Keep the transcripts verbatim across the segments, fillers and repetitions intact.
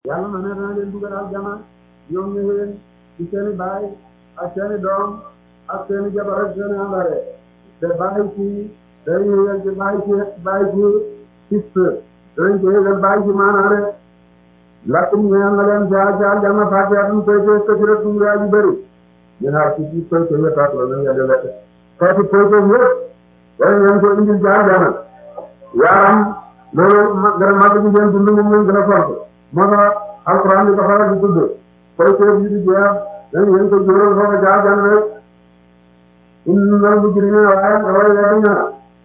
yàlla na ne dana leen dugal aljana ñoom ñu leen ci seeni baay ak seeni doom ak seeni jabar ak seeni àndare te bàyyi ci day yéegal ci bàyyi ci bàyyi ci piste danañ ko yéegal bàyyi ci maanaare lakkum ñeel na leen ca ca aljana fàtte atum koy koy kësira tungaa ji bëri ñu xaar ci ci koy koy yëpp ak la nañ yàlla lekk xeeti koy koy yëpp wala ngeen ko indil ca aljana yaaram loolu ma gën a màgg ci seen dund moom lañ gën a fonk moo tax alquran di ko faral di tudd koy koy yi di jeex dañ ngeen ko jóoral foofu ca aljana rek innal mujrimina waaye way weddi ña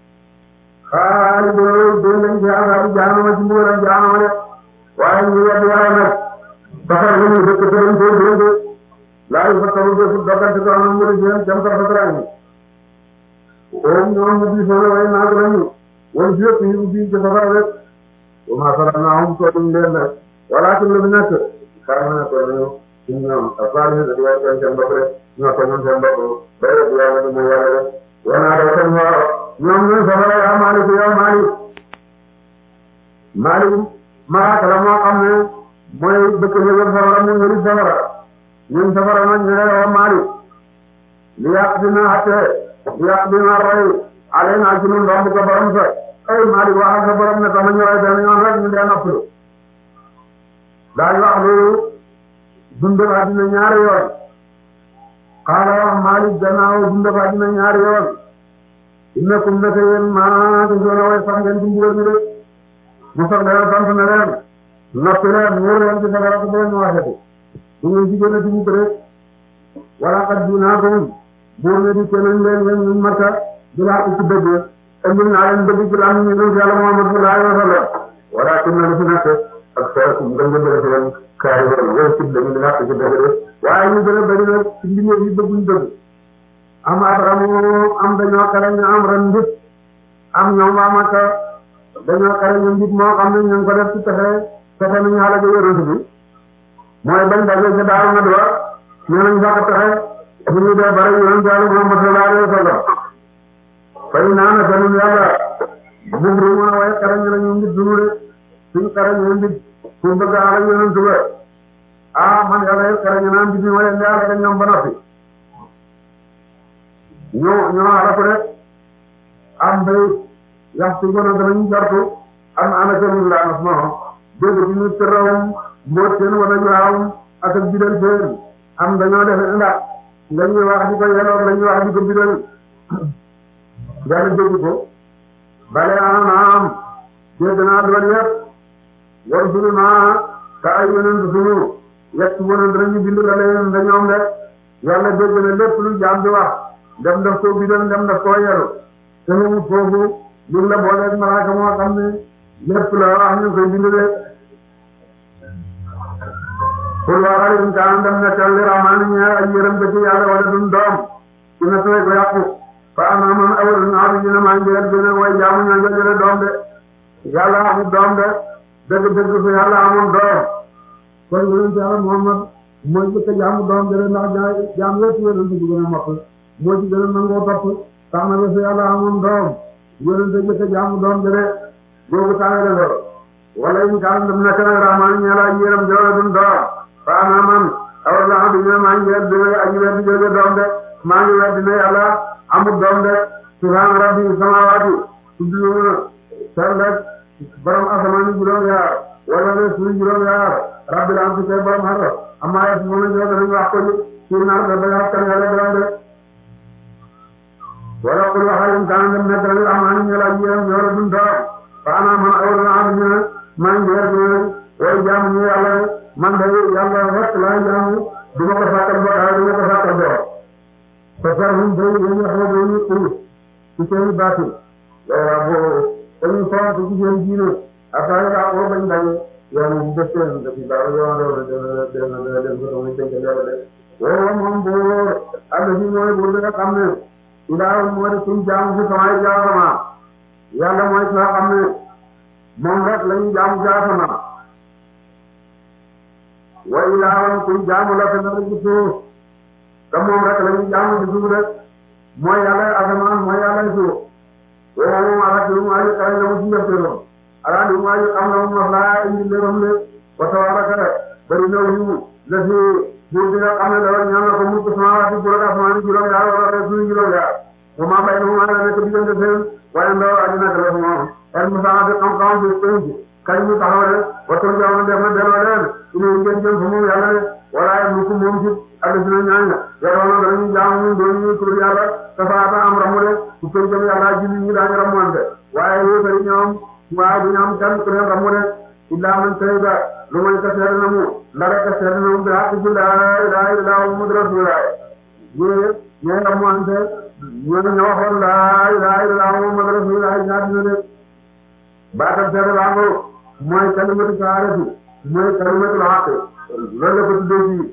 xaalidun dee lañ ci azaabi jaanama ci mbugalam jaanama de waaye ñu weddi waaye nag safar la ñu dëkk te dañ koy dégg laa yu fa tawu defu doggante ko am muri seen jam sa fatraani oom ñoom ñu di soona way naag lañu wala si yëpp yi ubbi ci safara rek wa maa farannaahum tooduñ leen nag walaakin lu fi nekk xaar na ko ñu ci ñoom afaali da di way seen seen bopp rek ñoo ko ñoom seen bopp bay rek yàlla ni muy yàlla rek wanaa daw seen waaw ñoom ñooy safara yaa maalik yow maalik maalik malaaka la moo xam ne mooy dëkk yëgal safara mu ñëri safara ñun safara nag ñu ne yow maalik li yàq dina xatte li yàq dina roy ale naa ci nun romb ko borom sa ay maalik waxal sa borom ne sama ñu roy benn yoon rek ñu dee noppalu daal wax loolu dund àddina ñaari yoon xaala wax maalik gannaaw dund àddina ñaari yoon innakum naka yéen maa ngi doon way sax ngeen ci mbugal mi de mu sax leen sant na leen noppi leen wóor leen ci safara ko boo ñu waxati bu ngeen ci gën a dugg rek wala kat dinaakum buur ne di keneen leen yéen ñu marta di laa ci dëgg andil naa leen dëgg ci laa ñu ñu yàlla Muhammad sallallahu alayhi wa sallam wala kin na lu fi nekk ak sa ci ngeen ngeen def leen kaari wala wala ci dëgg di laa ci dëgg rek waaye ñu gën a bëri nag ci mbindeef yi bëgguñ dëgg am abramu am dañoo xare ñu am ren mbit am ñoom waa Makka dañoo xare ñu mbit moo xam ne ñu ngi ko def ci pexe pexe nañu xale ga yonent bi mooy bañ daje ca daaru na dowa ñoo nañ fàkk pexe bu ñu dee bare yonent yàlla Muhammad sallallahu alayhi wa sallam fay naa na tanum yàlla bum ru mën a waaye xare ñu nañu mbit dunu de suñ xare ñu mbit pour bëgg a xale yonent ba ah man yàlla yëpp xare ñu naa mbit mi ma leen yàlla rek ñoom ba noppi ñoo ñoo arafu rek am bay yaxtu gona danañ jartu am ana seen la nas no dégg ci ñu tërawum mboot seen wala jaawum ak ak bidal seen am dañoo def ndax lañuy wax di ko yelloog lañuy wax di ko bidal yàlla dégg ko bale anaam dégg naa doon yëpp war sunu naa ka ay yonent sunu yett wona danañu bind la leen dañoom de yàlla dégg na lépp lu jaam di wax dem daf koo bidal dem daf koo yelu te mu foofu ñu la booleeg malaaka moo xam ne lépp la wax ñu koy bind de pour waxal in kaan dem nekkal li rahmaani ñeer ay yërëm ba ci yàlla wala dun doom ci na tooy ko yàqu fa ana man awal naa bi dina maa njëriñ gën way jaamu ña nga jële doom de yàlla amul doom de dëgg dëgg fi yàlla amul doom kon yonent yàlla Muhammad mooy jëkk jaamu doom de ndax jaam yëpp yonent bi gën a mokk moo ci gën a nangoo topp tax na ba fi yàlla amoon doom yonent jëkk jaamu doom de boobu tàngale lool wala in kaan dem nekk nag rahmaan ñeela ay yéram joola dun doom fa ana man awar la bi ne maa ngi wedd aji weddi jóge doom de maa ngi weddi ne yàlla amul doom de subhaana rabbi samawaati tudduna sellek borom asamaani juróom yaar wala ne suñu juróom yaar rabbil am ci kay borom xar amma yas moom la ñoo dañu wax ko ni ci nar da bay wax kan yàlla doom de wala qul waxal in kaan dem nekk nag rahmaan ñeela ay yéram joola dun doom fa ana man awar la bi ne maa ngi weddi way jaamu ñu yàlla man de yàlla rek laa jaamu du ma ko fàttal bokkaale du ma ko fàttal borom te sarhum day dañuy xaw dañuy ur ci seen baatin waaw boo dañuy fonk ci seen diine après daa ko bañ daje yow moom def seen def dara yow loolu dana dana dana dem ko muy tënk yàlla de waaw moom boo àll bi mooy bu nga xam ne ilaa moo di suñ jaamu ci samay jaasama yàlla mooy ki nga xam ne moom rek la ñuy jaamu jaasama wa ilaa kuñ jaamu la te dara ci suuf te moom rek la ñuy jaamu ci suuf rek mooy yàlla asamaan mooy yàlla suuf waaw moom ala ci mu ay xare na mu ci njëkk ala di mu ay xam na mu wax laa indi leeram ne wa tabaraka bari na wu la fi buur bi nga xam ne la ñaan na ko mulku samaawaati juróom asmaani juróom yaar wala rek suñu juróom yaar wa maa baynahuma la nekk diggante seen waaye ndaw àddina ka la fa moom el musaati xam-xam bi penc kañ mu taxaw rek waxtaan bi am def na delloo leen ina ngeen jëm fa moom yàlla de wala mu ko moom ci ak dina ñaan nga yoroon na dañuy jaamu ñu doon ñu tur yàlla tafaata am ramu de su pencam yàlla julli ñi daañu ramuwante waaye yéefari ñoom waaye du ñu am kenn ku leen ramu de illa man shahida lu may ka seede na mu ndara ka seede na mu bi haqq ci laa ilaaha illallaah muhammadu rasuulullaah ñee ñee ramuwante ñoo ñoo waxoon laa ilaaha illallaah muhammadu rasuulullaah ñaar dina de baatam seede baa ngo mooy kalimatu shahadati mooy kalimatul haqq loolu la ko tuddee fii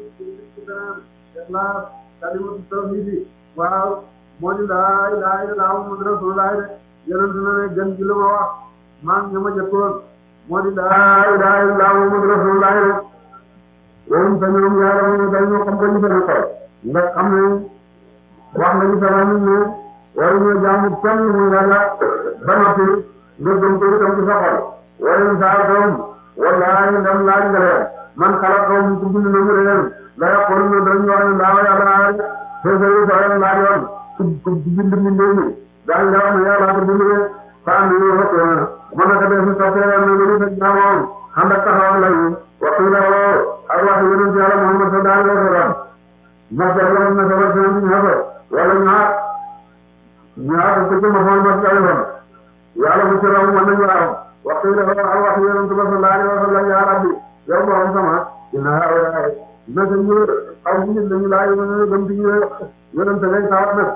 la kalimatu tawhid waaw moo di laa ilaaha illallaah muhammadu rasuulullaah de yonent na ne gën gi lu ma wax maa ngi ma jëkkoon moo di laa ilaaha illallaah muhammadu rasuulullaah de woon sa ñoom yàlla moom dañoo xam ko ñu seen xol nga xam ne wax nañu sama nit ne waruñoo jaamu kenn mu yàlla ba noppi nga gëm ko itam ci sa xol waleen saa doom wallaahi ndam laaj nga leen man xalaqahum ku bind na mu leen la yaquluna dañu wax ne ndaawa yàlla feesari soo leen laaj yoon ku ku bind mbindee mi daal nga wax ne yàlla ko bind de faan bi wax ko mën na ko def si soppee na lu fekk naa moom xam ak taxawal lañu waxtu la woo ak wax yonent yàlla Muhammad sallallahu alayhi wa sallam masdar la na sabab seen bi ñaata wala ñaar ñaar ko ci ma xool mas kay yàlla bu ci raw mën nañu am waxtu la woo ak wax yonent sallallahu alayhi wa sallam ya rabbi yow borom sama dina waaye na sa ñu aw nit lañu laaj ñu gëm di ñu yonent ngay tawat nag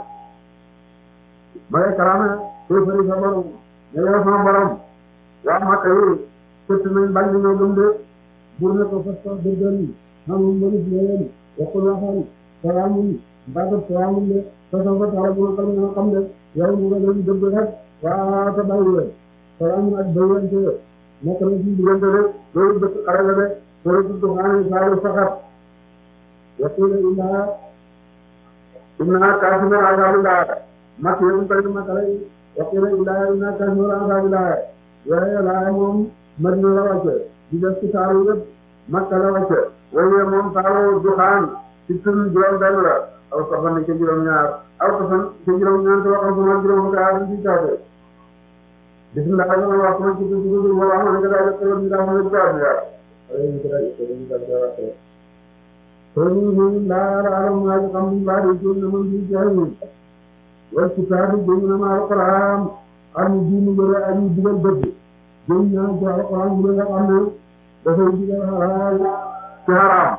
may karama ko fari sa borom ne yow sama borom waa Makka yi sëtt nañ bañ ñoo gëm de bur ne ko fas ko dëggal xamul mënu leen waxul waxal salaamun mbaa salaamun de façon ko taala bu ko ñu xam de yow ñu nga leen dëgg rek waa ta bàyyi leen salaamun ak bayyante nekk na ci diggante de loolu dëkk xare la de soo ci duxaane saalu saxat waxila illaa innaa kaasima azaabillah mak yéen koy makale waxila illaa innaa kaasima azaabillah yooye laa moom Madina la wàcce di def ci saaru yëpp Makka la wàcce waaye moom saaru duxaan ci tun juróom benn la aw safan ci juróom ñaar aw safan ci juróom ñaar te waxal sama juróom fukki aar ci kaate bismillah ma wax ma ci ci ci ma wax ma nga daal ko ni daa ma ci jaar ya ay ni dara ko ni daa jaar ko ko ni ni la alam ma xam ni ba di ci na man di jaay wa kitaabu dina ma alquran am diinu bëre ay digal bëgg jëm ñaan ci alquran bu nga xam ne dafay digal xalaal ci haram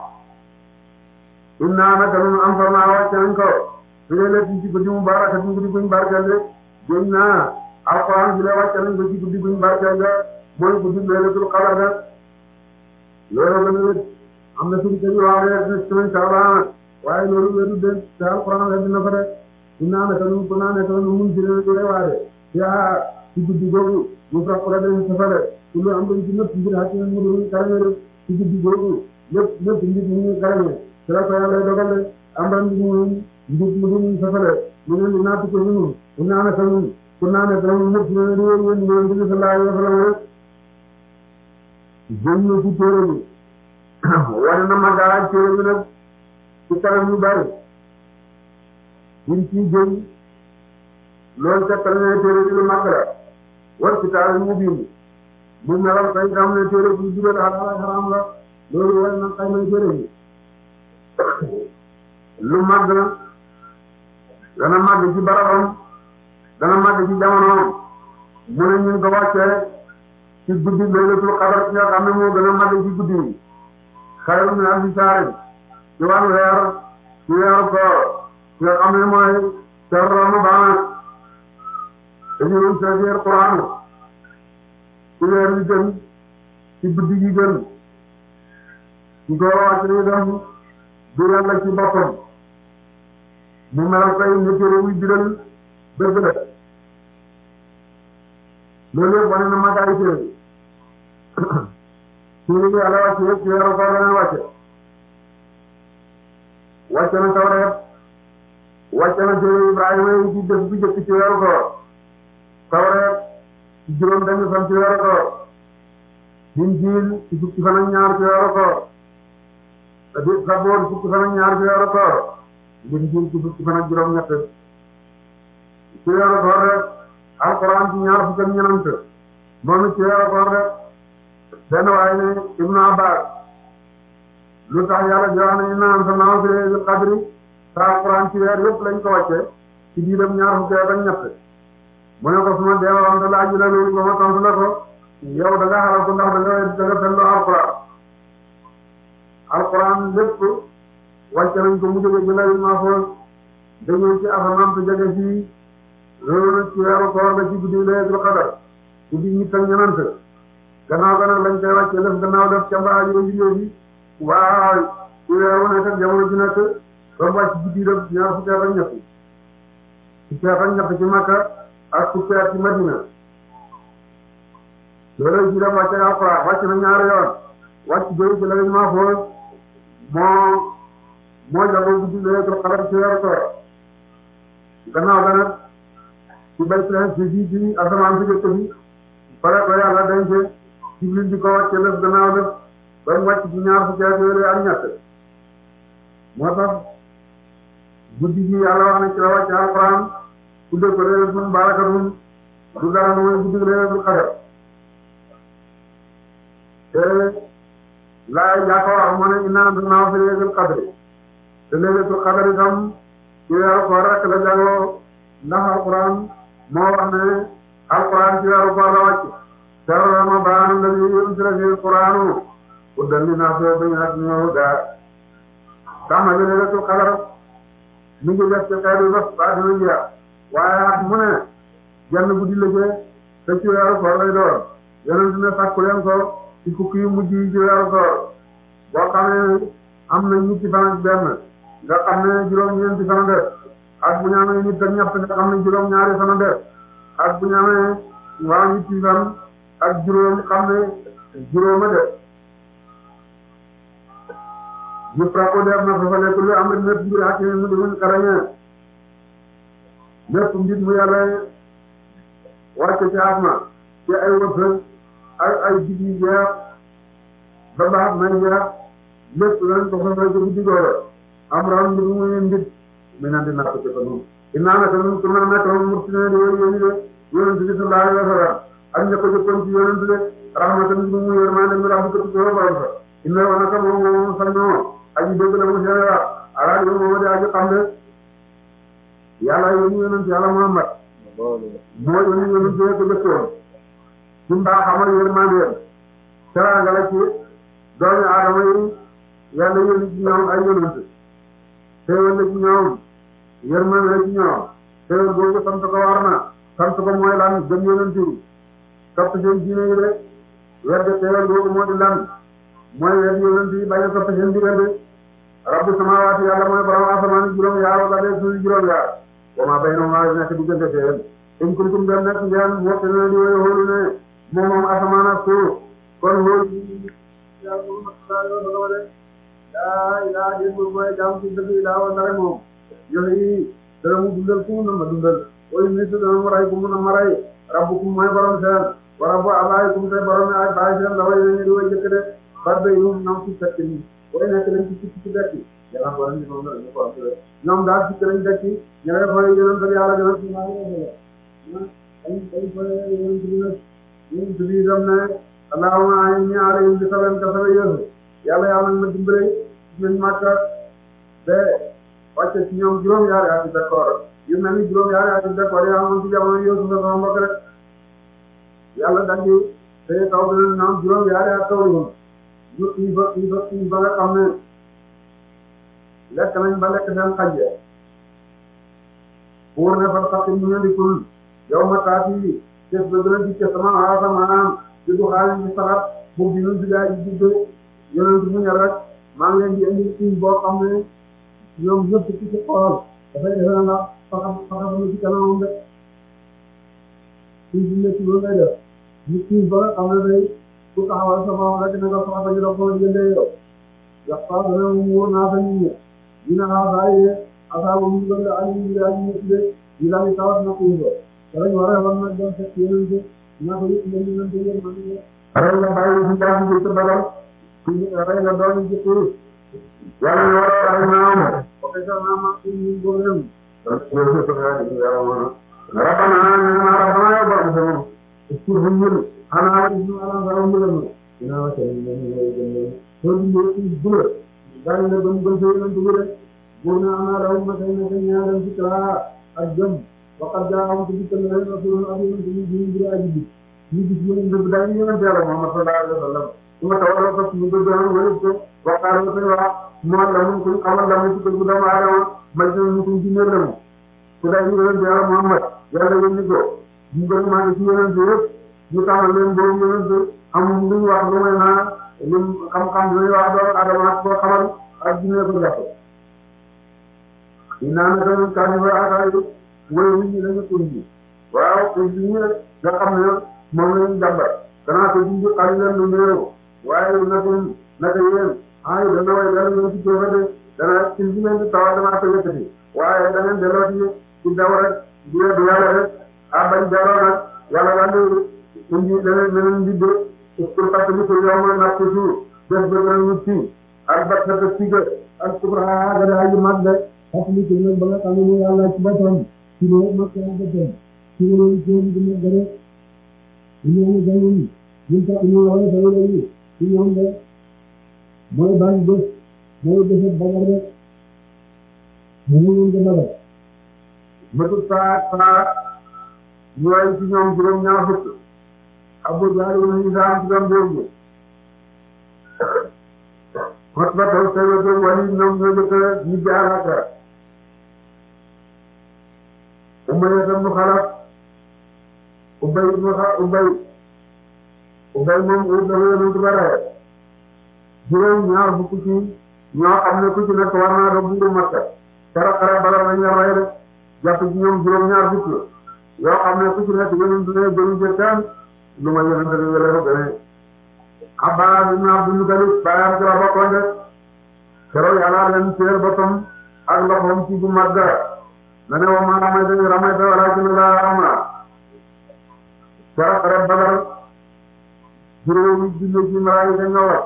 inna naka nu am fa ma wàcce nañ ko su dee lépp ci guddi mu baraka ci guddi buñ barkeel de jëm naa alquran bi la wàcce nañ ko ci guddi buñ barkeel de mooy guddi laylatul qadr de loolu gën a wét am na suñu kër yi wax rek ne semaine saabaan waaye loolu wétu de te alquran la dina ko de inna naka nu ko naa nekk nu mun ci leen di rewaade yaa ci guddi googu mu fekk la dañu safale ci lu am dañ ci nëpp ngir xàcc mu doon karame rek ci guddi googu lépp lépp nit ñi karame ci la ko yàlla dogal de am ran bi mu nit mu doon safale mu leen di naatu ko ñun mu naan ak ñun ku naan ak ñun ñëpp ñu leen di wér ñu leen di sallallahu alayhi wa sallam rek jëm ci téere bi wane na magaaj téere bi nag ci kanam yu bari buñ ciy jëm loolu ca tane téere bi lu mag la war ci taal mu bind mu melal kay xam ne téere bi dugal xalaal ak xaraam la loolu war na xay may téere bi lu mag la dana mag ci barabam dana mag ci jamonoom mu ne ñu ko wàccee ci guddi laylatul qadr nga xam ne moo gën a mag ci guddi yi xayru min alfi shahrin ci wàllu weer ci weeru koor nga xam ne mooy shahru ramadan dañu doon seeteer Qur'an ci weer bi gën ci guddi gi gën ci ko wàcc ni dem du yàlla ci boppam mu mel kay ne téere wuy biral dëgg la loolu yëpp wane na magaay téere bi téere bi yàlla wàcce yëpp ci weeru koor la wàcce wàcce na Tawreet wàcce na téere Ibrahima yi ci def bi jëkk ci weeru koor Tawreet ci juróom benn fan ci weeru koor Injiil ci fukki fan ak ñaar ci weeru koor Saboor fukki fan ak ñaar ci weeru koor Injiil ci fukki fan ak juróom-ñett ci weeru koor rek Alxuraan ci ñaar fukki ak ñeent moom it ci weeru koor rek benn waaye ne Ibnu Abbaas lu tax yàlla jox na inna anzalnaahu fi laylatil qadri te Alxuraan ci weer yëpp lañ ko wàcce ci biiram ñaar fukki ak ñett mu ne ko suma deewoon te laaj la loolu ba ma tontu la ko yow da nga xalaat ko ndax da nga da nga seetlu Alxuraan Alxuraan lépp wàcce nañ ko mu jóge ci lawhul mahfuus dañoo ci asamaan te jóge fii loolu ci weeru koor la ci guddi laylatul qadr guddi ñett ak ñeent gannaaw ga nag lañ koy wàcce def gannaaw def ca mbaa yi liggéey bi waaw ci weeru nekk ak jamono ji nekk ba mu wàcc guddi def ñaar fukki ak ñett fukki ak ñett ci Makka ak fukki at ci Madina loolu ji dem wàcce Alxuraan wàcc na ñaari yoon wàcc jóge ci lawhul mahfuus moo moo jagoo guddi laylatul qadr ci weeru koor gannaaw ga nag ci baytul ci bi ci asamaan si jëkk bi pare ko yàlla denc Jibril di ko wàcce lëf gannaaw lëf ba mu wàcc ci ñaar fukki at yooyu ak ñett moo tax guddi gi yàlla wax na ci la wàcce Alxuraan tudde ko laylatun barakatun du dara mooy guddi laylatul qadr te laay jaa ko wax moo ne inna anzalnaahu fi laylatil qadri te laylatul qadr itam ci weeru koor rek la jagoo ndax Alxuraan moo wax ne Alxuraan ci weeru koor la wàcc shahru ramadan allazii unzila fiihi al-qur'aanu hudan linnaasi wa bayyinaatin minal hudaa tax na bi laylatul qadr mi ngi def ci xeetu bés ba dina jeex waaye at mu ne jenn guddi la jee te ci weeru koor lay doon yonent ne sàkku leen ko ci fukki yu mujj yi ci weeru koor boo xamee am na ñetti fan ak benn nga xam ne juróom-ñeenti fan def ak bu ñu amee nit ak ñett nga xam ne juróom-ñaari fan def ak bu ñu amee waa ñetti fan ak juróom xam ne juróoma def ñu frappé def na fa fa lekk lu am rek ñëpp mbir ak mu demuñ karañee ñëpp mbir mu yàlla wàcce ci asma ci ay wërsëg ay ay digg yu jeex ba baax may jeex lépp lañ ko fa fay ko guddi googu am ram mbir mu ñu mbir mi naan di natt ci ko noonu innaa naka nun ku na nekk moom murtine di wéy yéen de yonent bi sallallahu alayhi wa sallam ak ña ko jëkkoon ci yonent de rahmatan bi mu yërmande mi rax bi ko ci borom sa inna wa naka moom moom sañ noo aji dégg la mu seen wax ala yow moom di aji xam de yàlla yónni yonent yàlla Muhammad moo yónni yonent yi ko jëkkoon ci mbaaxam ak yërmande teraanga la ci doomi aadama yi yàlla yónni ci ñoom ay yonent teewal la ci ñoom yërmande la ci ñoom teewal boobu sant ko war na sant ko mooy lan gëm yonent yi topp seen diine yi de wedde teewal boobu moo di lan mooy weddi yonent yi bañ a topp seen digal de rabbu samaawaati yàlla mooy borom asamaan juróom yaar wala de suuf juróom yaar wa maa baynahumaa nekk diggante seen in kuntum dem nekk ngeen woote na di woy xoolu ne moom moom asamaan ak suuf kon xool yaa ilaa démbul mooy jaam ci dëgg ilaa wa ndare moom yoxe yi dana mu dundal ku mu na ma dundal oyu mitu dana mu ray ku mu na ma ray rabbukum mooy borom seen wa rabbu abaayikum te borom ne ay baay seen la way ne di way jëkk de bar bay yum nam ci fekk ni way nekk lañ ci ci ci dekki yàlla ko ni moom la ñu ko am ñoom daal ci lañ dekki ñene fay yonent bi yàlla gëna ci ma ay ay fay yonent bi nag yonent bi dem ne allahumma ayni alayhim bi sabab ka sabab yéesu yàlla yàlla na dimbale ñu Makka ba wàcce ci ñoom juróom-ñaari ati d'accord yu mel ni juróom-ñaari ati d'accord yaa amoon ci jamono yooyu sa sama mbokk rek yàlla daldi te taw bi leen naam juróom-ñaari at taw woon ñu xiif ba xiif ba xiif ba nga xam ne lekk nañ ba lekk seen xajje pour ne fa sax ñu di kul yow ma taati def ba gën a dikke sama aasa maanaam di du xaalis ñu saxat bu bi ñu digaay di digge yonent mu ñor rek maa ngi leen di indi xiif boo xam ne ñoom ñëpp ci ci xool dafay defe na nga faxam faxam ci kanamam de xiif bi nekk loolu ngay def ñu xiif ba nga xam ne day ku taxawal sa borom rek ne nga faxata ñu dox ko jëndee yow yax fa dana mu wóor naa fa nit ñi dina xaa bàyyi asaabu mu gën a añu ñu daal ñu de ñu daal di tawat na xiif ba danañ war a war nag doon fekk yonent naa ko yëpp leen yonent yéen man rey nga bàyyi si jaam bi ci badal ci rey nga doon ci kii yàlla ñu war a rey naa am ok sax naa ma ci ñu góoram donc yow ko nga di yàlla mo rabbana na rabbana ya borom sama ci bu ñu ana ñu ala borom ñu ñu ina wa tay ñu ñu lay gën ko ñu ci dula dañ la gëm gëm ci ñu dugul bu na ana raw ma tay na ñaaral ci kala ak jëm waqad ja'ahum bi rasulun abiyun bi bi ajibi ñu gis ñu ñu dañ ñu ñu yàlla Muhammad sallallahu alaihi wasallam kuma tawala ko ñu do do wala ko waqalu ko wa mo la mu ko amal la mu ko do ma ara ma ñu ko ci ñër la mu ko dañ ñu ñu yàlla Muhammad yàlla ñu ko ñu gën ma ci yeen ci yépp ñu taxal leen bo ñu ñu am ñu wax lu may na lim xam xam ñu wax do adama ko xamal ak ñu ko japp ina na dañu ka ñu ara yi way ñu lañu ko ñu waaw ko ñu nga xam ne moom la ñu jàmbat danaa ko jiw xale leen lu néew waaye nagum naka yéen ay dana way dana ñëw ci jéem a de dana ci li ngeen di tawal danaa ko yëkkati waaye da ngeen delloo ci ci daw rek di leen di yàlla rek ah bañ delloo nag yàlla daal di indi leneen leneen di dee pour fàttali ko yow mooy natt suuf def ba gën a wut ci ak bat sa tiga ak subra gën a aji mag de fàttali ko ñoom ba nga xam ne yàlla ci boppam ci loolu mag yaa bëgg ci loolu jéem di mag rek ñu ñu dañu ñu ta ñu wala dañu ñu ci ñoom de mooy ban bés mooy bés bagar rek ñu ñu ñu bagar matu saa saa ñooy ci ñoom juróom ñaar fukk Abu Jahl ñu daan ci doon dégg xot ba taw tay ko wali ñoom ñoo jëkk ñu jaaraka Umayya ibn Khalaf Ubay ibn Khalaf Ubay Ubay moom ut dafa yonent ba rey juróom ñaar fukk ci ñoo xam ne ku ci nekk war naa doon buuru Makka xare xare Badar lañ la rey rek jàpp ci ñoom juróom ñaar fukk yoo xam ne ku ci nekk yonent ne jëriñ jëkkaan lu ma yonent ne wele ko gëne Abbaas ibn Abdul Muttalib baayam ci la bokkoon de keroog yàlla leen teer boppam ak loxoom ci bu Makka na ne wa maa ramayta iz ramayta walaakinna Allaaha ramaa xare xare Badar juróomi junne ci malaayika ñoo wax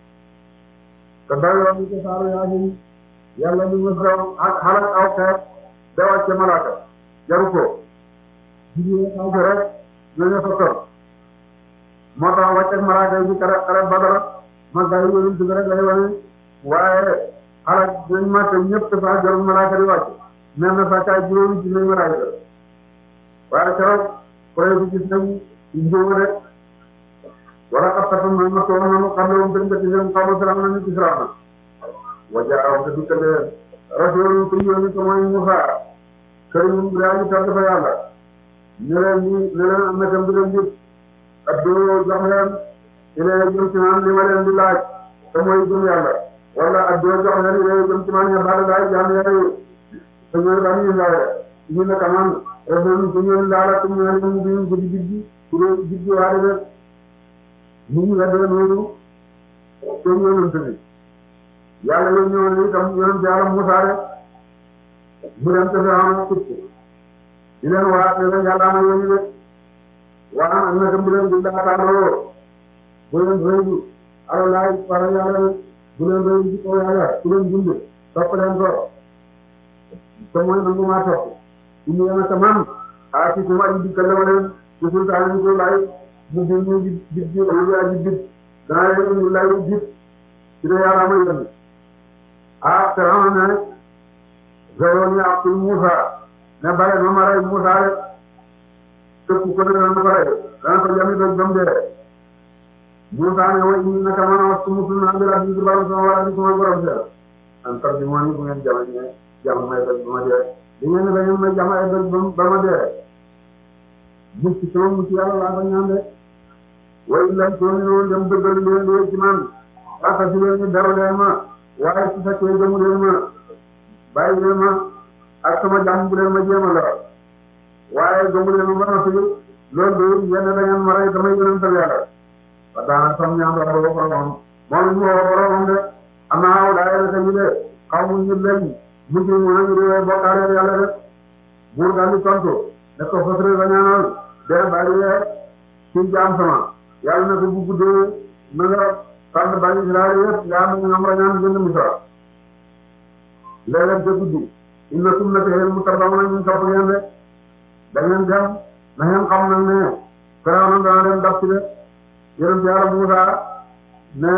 te doyoon ni ko saaru Yaasin yàlla ñu ngi daw ak xalak aw xeet da wàcce malaaka jaru ko jigéen xaw rek ñooñu fa toll moo tax wàcce malaaka yi ci xare xare Badar ma gaa yi yonent bi rek lay wane waaye xalak dañ màtte ñëpp dafa jarul malaaka di wàcc mel na sax kaay juróomi junne malaayika waaye keroog projet bi gis nañ njóobu rek wala xattatam na ma toog nanu xam lewum ten beti seen xawma siram nañu ci siram na wajaaw te dikkale rasul ku yónni ko mooy Musaa këriñum yaa tàgg fa yàlla ne leen ñi ne leen am na tam di leen jëp ab doo jox leen ilee jëm ci man li ma leen di laaj te mooy gëm yàlla wala ab doo jox leen ilee jëm ci man ña baal laaj jaam yàlla yi te ñooy daan ñu ndaw ñu ne kaman rasul ku ñëw laala ku ñëw ñu bi guddi guddi ku dee guddi waa de ñu ngi weddee noonu seen yonent bi yàlla yooyu ñëwoon itam yonent yàlla Musaa rek mu dem te Firawna tut di leen waat ne leen yàlla ma yónni de waa am na tam bu leen di daataanoo bu leen rëy alalaay para yàlla bu leen rëy ci kaw yàlla ku leen dund topp leen ko te mooy nangu maa topp indi yéen a ta man a ci suma aji dikkal dama leen ci sultaan ñu ko laay mu bi ñu di di di wala aji bit danaa leen indi lay bit ci ne yàlla ma yónni ah Firawna ne gayoon ñu ak Musaa ne bare ma ma rey Musaa rek tëkku ko ne dana ko rey dana ko jami doj ba mu dee Musaa ne way ñi naka man a wax su musul naa mbir ak ci baram sama wala ci sama borom seel an tar bi moo ni bu ngeen jama ne jama may doj ba ma dee di ngeen ne da ngeen may jama ay doj ba ma dee mucc sama mucc yàlla laa ko ñaan de way lan tooni noonu dem dëggal leen dee ci man aka si leen ñu dara leen ma waaye su fekkee jëmu leen ma bàyyi leen ma ak sama jàmm bu leen ma jéem a la waaye jëmu leen ma ba na sugi loolu de yenn da ngeen ma rey damay yonental yàlla ba daana sam ñaan wax ba boromam moom ñu woo boromam de am naa aw daa yàlla ñu de xaw mu ñu leen mujj mu nañu réewee bokkaale yàlla rek buur daal di tontu ne ko fasre ba ñaanal dee bàyyi ci jaam sama yàlla na ko bu guddee na nga tànn bani Israël yëpp yaa ngi ñoom la ñaan génn Misra léeg-léeg ca guddi innakum naka yéen mutabbaruna ñu topp ngeen de da ngeen dem na ngeen xam nag ne Firawna dana leen dab ci de yonent Yàlla Muusaa ne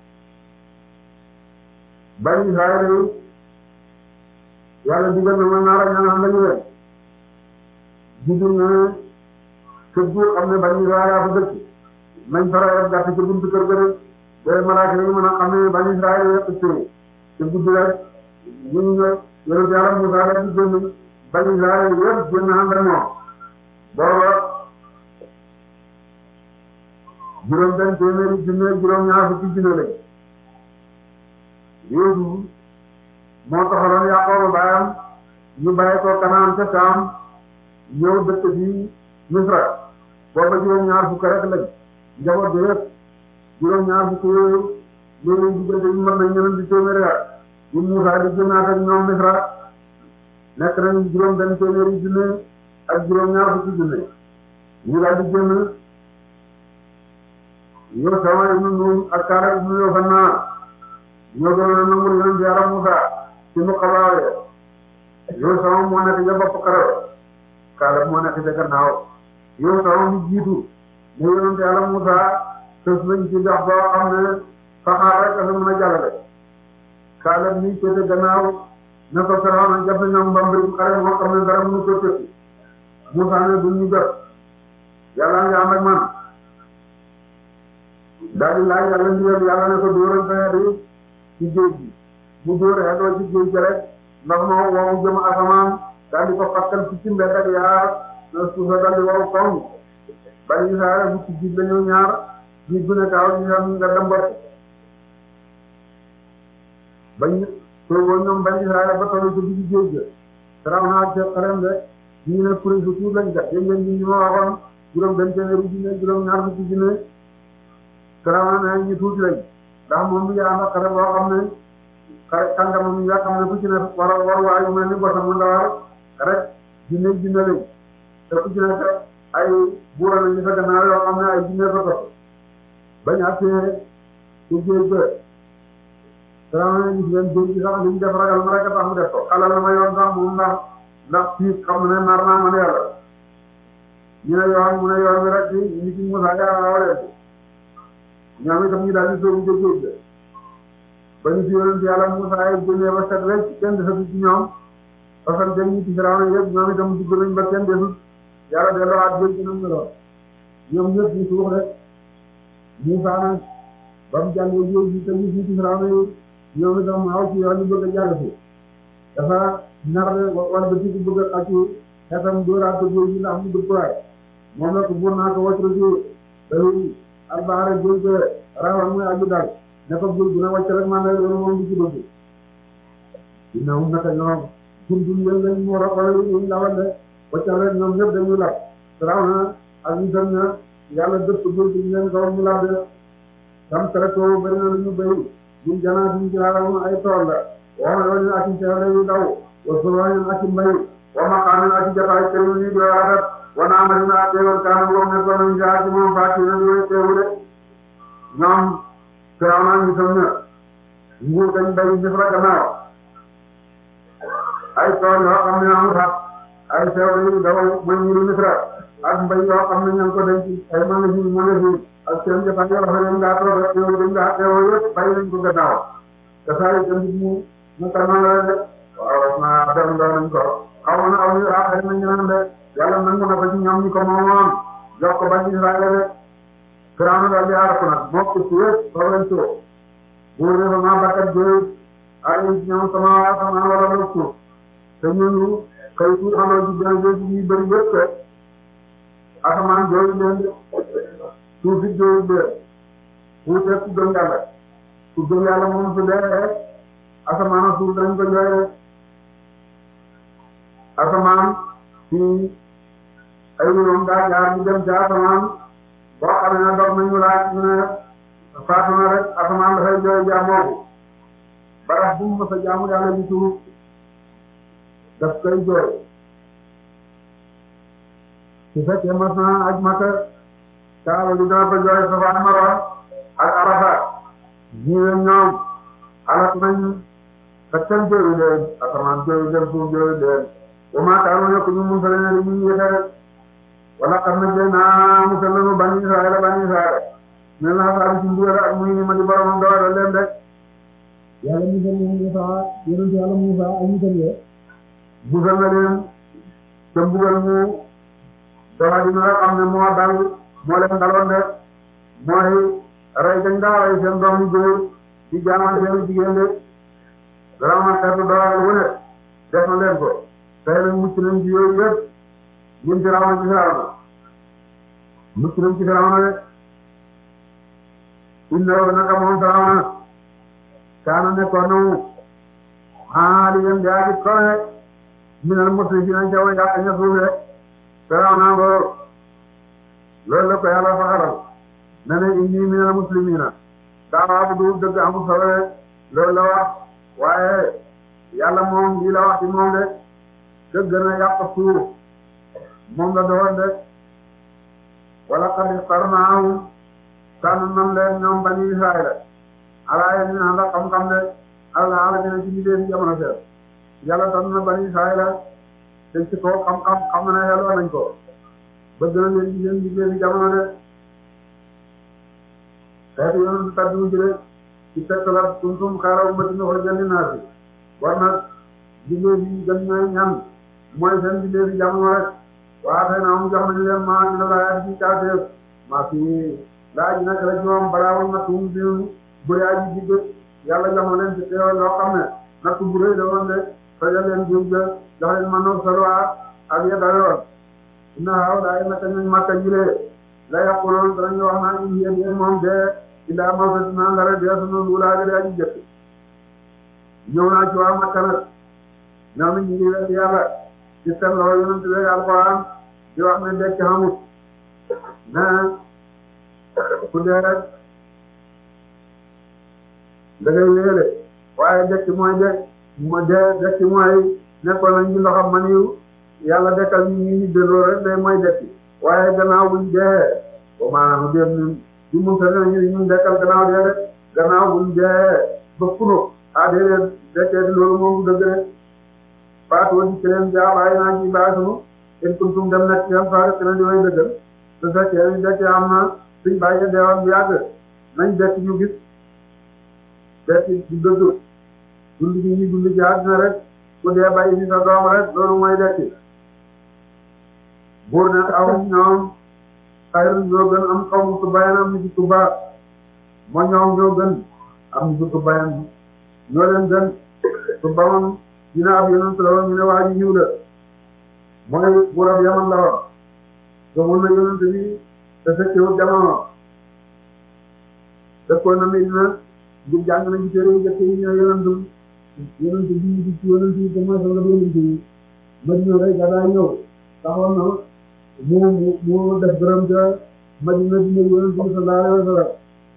bani Israël yi yàlla digal na ma ñaara ñaan xam lañu leen jigéen ne kër gi xam ne bani Israël yaa fa dëkk nañ fara rek gàtt ci buntu kër ga rek ba malaaka yi mën a xam ne bani Israël yëpp ci ci guddi rek ñu ñu yonent Yàlla Muusaa rek di génn bani Israël yëpp génn ànd ak moom booba juróom benn téeméeri junne juróom ñaar fukki junne lañ Yuusuf moo taxaloon Yaqooba baayam ñu bàyyi ko Kanaan ca Saam ñëw dëkk bi Misra booba juróom ñaar fukk rek lañ njaboot bi yëpp juróom ñaar fukk yooyu léegi diggante yi mën nañ ñeneen di téeméeri at bu Muusaa di génnaat ak ñoom Misra nekk nañ juróom benn téeméeri junne ak juróom ñaar fukki junne ñu daal di génn yow sama ibnu Nun ak Kaaleb ibnu Yohanna ñoo gënoon a nangul yonent Yàlla Muusaa ci mu xabaare yow sama moo nekk ca bopp xare Kaaleb moo nekk ca gannaaw yow sama mu jiitu ne yonent Yàlla Muusaa tës nañ ci dox boo xam ne saxaar rek dafa mën a jàllale Kaaleb nii ca gannaaw ne ko Firawna jàpp ñoom mbambari xare moo xam ne dara mënu ko tëkki Muusaa ne duñ ñu jot yàlla nga am ak man daal di laaj yàlla ndigal yàlla ne ko dóoral sa xeet ci géej gi mu dóor xeetoo ci géej gi rek ndax moo wow jëm asamaan daal di ko fattal ci ci mbedd ak yaar suufa daal di wow koŋ bani Israël bu ci jiit lañu ñaar jiit bu ne kaaw ñu xam nga dem bot bañ toogoo ñoom bani Israël ba tollu ci digg géej gi Firawna ak xarem de ñu ne kuréel su tuut lañ def dégg ngeen ñi ma waxoon juróom benn téeméeri junne juróom ñaar fukki junne Firawna ne ñu tuuti lañ ndax moom mi ngi ànd ak xare boo xam ne xare kàngamam yi nga xam ne ku ci ne war a war waayu mel ni bosam mu ndawal rek junne junne lañ te ku ci nekk ay buura lañu sa gannaaw yoo xam ne ay junne ko topp bañ àttee ci géej ga Firawna ne gis leen géej gi sax li ñu def ragal ma rek a tax mu def ko xalal na ma yoon sax moom ndax ndax fii xam ne nar naa mën yàlla ñu ne yoon mu ne yoon bi rek ci ñi ci Muusaa yaa wareeti ñoom itam ñu daal di soobu ca géej ga ba ñu ci yonent Yàlla Muusaa yi génnee ba set rek kenn desatu ci ñoom parce que dañuy ci Firawna yëpp ñoom itam dugg nañ ba kenn desut yàlla delloowaat géej gi nam meloon ñoom ñëpp ñu suux rek Muusaa nag ba mu jàngee géej gi te ñu ci Firawna yi ñoom itam aw ci yoon ñu bëgg a jàll si dafa nar wala ba ci bëgg a xàcc xetam dóoraat ko géej gi ndax mu dëpp waay moom la ko buur naa ko wàcc ci albaara géej ga rawal muy aju daal ne ko géej gi na wàcc rek man de loolu moom du ci bëgg dina mu naka ñoom jundum yéen lañ mu roxale ñu lawal de wàccal rek ñoom ñëpp dañuy lab Firawna ak ñu dem na yàlla dëpp géej gi leen ko mu lab de tam tere ko bëri na lu ñu béy ñun janaa suñu jaaram ay tool la waxma loolu ak ci seere yu daw wa suwañun ak ci mbay wa maqaamin ak ci jataay teew lii di rafet wa naamatin ak teewal kaanam boobu ne ko nañ jaar ci moom fàcc na ñooy teewu de ñoom Firawna ñu tam na nguur dañ bay Misra gannaaw ay tool yoo xam ne amul xat ay seere yu daw mooy ñiru Misra ak mbay yoo xam ne ñan ko denc ay magasin magasin ak seen jataay yoo xam ne ngaa toog rek yow dañ ngaa teewoo yëpp bàyyi nañ ko gannaaw te saa yu tamit mu naka la de waaw naa dem doon nañ ko xaw ma ne aw ñu ah xëy na ñu naan de yàlla nangu na ko ci ñoom ñi ko moomoon jox ko bani Israël de Firawna daal di aar ko nag moo ko ci yëpp soo leen soo buur ne fa maa bakkat jooy ay ñoom sama sama wala la suuf te ñun kay ci xamal ci benn jooy yi bëri yëpp te asamaan jooy leen de suuf it jooy leen wuuteeg ku gëm yàlla ku gëm yàlla moom su dee asamaan suuf dañ ko jooy rek asamaan ci ay yoon daa jaar ñu dem ci asamaan boo xam ne dox nañu laaj ñu ne faatu na rek asamaan dafay jooy jaamoo barab bu mu mës a jaamu yàlla ci suuf daf koy jooy su fekkee mas na aj Makka Kaaba gi dana ko jooy Safa ak Marwa ak Arafa ñii ñoom alak nañ te kenn jooyu leen asamaan jooyu leen suuf jooyu leen wa maa kaanu nekk ñu musal ne li ñu yéexe rek wala xam na jëy naa musal nañu bani Israël bani Israël ne la xaar ci mbugal ak muy ni ma di boromam doole leen rek yàlla musal na Musa yonent yàlla Musa ay musal yee musal na leen te mbugal mu doxa di nga xam ne moo dal moo leen daloon de mooy rey dañ daa rey seen doom yu góor ci jaamal seen jigéen de dara ma xeetu doxal wu ne def na leen ko tey nag mucc nañ ci yooyu yëpp ñun ci raw na ci Firawna mucc nañ ci Firawna de innahu naka moom Firawna kaana nekkoon na mu aaliyan di aji kowe minal musrifiina ca way yàq ña suufe Firawna ngoo loolu la ko yàlla faxaral ne ne inni minal muslimiina daawa bu du dëgg amul solo loolu la wax waaye yàlla moom lii la wax ci moom de dëgg na yàq suuf moom la doon de wala qad ixtarnaahum tànn nan leen ñoom bani Israayila ala yéen ñu la xam-xam de ala ala dina ci liggéey ci jamono seet yàlla tànn na bani Israayila te ci kaw xam-xam xam na ne yàlla nañ ko bëgg na leen ci leen liggéey ci jamono de xeetu yoonu du tàddu ci de ci tegtal ak kuntum xayra ummatin uxrijat linnaasi war nag liggéey bi gën ñooy ñan mooy seen liggéey ci jamono rek waa xëy na am jox nañu leen maa ngi la laaj ci kaateef maa fi laaj nag la ci moom balaa woon natt mu biir bu yaa ji digg yàlla jox na leen ci teewal loo xam ne natt bu rëy la woon de fajal leen géej ga jox leen ma noog salwa ak yeddawe woon inna haaw daay naka ñu makka jilee la yàquloon danañu wax naa in yéen yéen moom de illaa mawtatinaa ndara dee sunu luulaa de aji jëkk ñëw naa ci waa makka nag ñoom ñu ngi wet yàlla ci seen loxo yonent bi alquran di wax ne dekk xamut mais ku dee rek da ngay wéele waaye dekk mooy dekk mo dee dekk mooy nekkoon nañ ci ndoxam man yu yàlla dekkal ñu ñu ñu delloo rek day mooy dekk waaye gannaaw buñ dee ba maanaam déet ñun du mun sa ñu ñu dekkal gannaaw dee rek gannaaw buñ dee ba puno ah déedéet dekkee loolu moom du dëgg rek faatoo di keneen jaabaay naa ci baasunu in kuntum dem nekk seen faare keneen di way dëggal su fekkee ni dekk am na suñ bàyyi deewoon bu yàgg nañ dekk ñu gis dekk du dëgg dund gi ñu dund ci àddina rek ku dee bàyyi fi sa doom rek loolu mooy dekk buur ne aw ñoom xayrun ñoo gën am xaw mu tubayan am ni ci tuba moo ñoom ñoo gën am ni ci tubayan ñoo leen gën tuba moom dina ab yonent la woon ñu ne waa ji ñëw la mooy buur ab yaman la woon gëmoon na yonent bi te fekkewut jamono dëkkoon na Medina ngir jàng nañ ci téere yu jëkk yi ñoo yonent yonent bi di ci yonent yi te mooy sa la yonent yi Medina rek gàddaay ñëw taxoon na mu mu def gërëm ca Medina dina yonent bi sallallahu alayhi wa sallam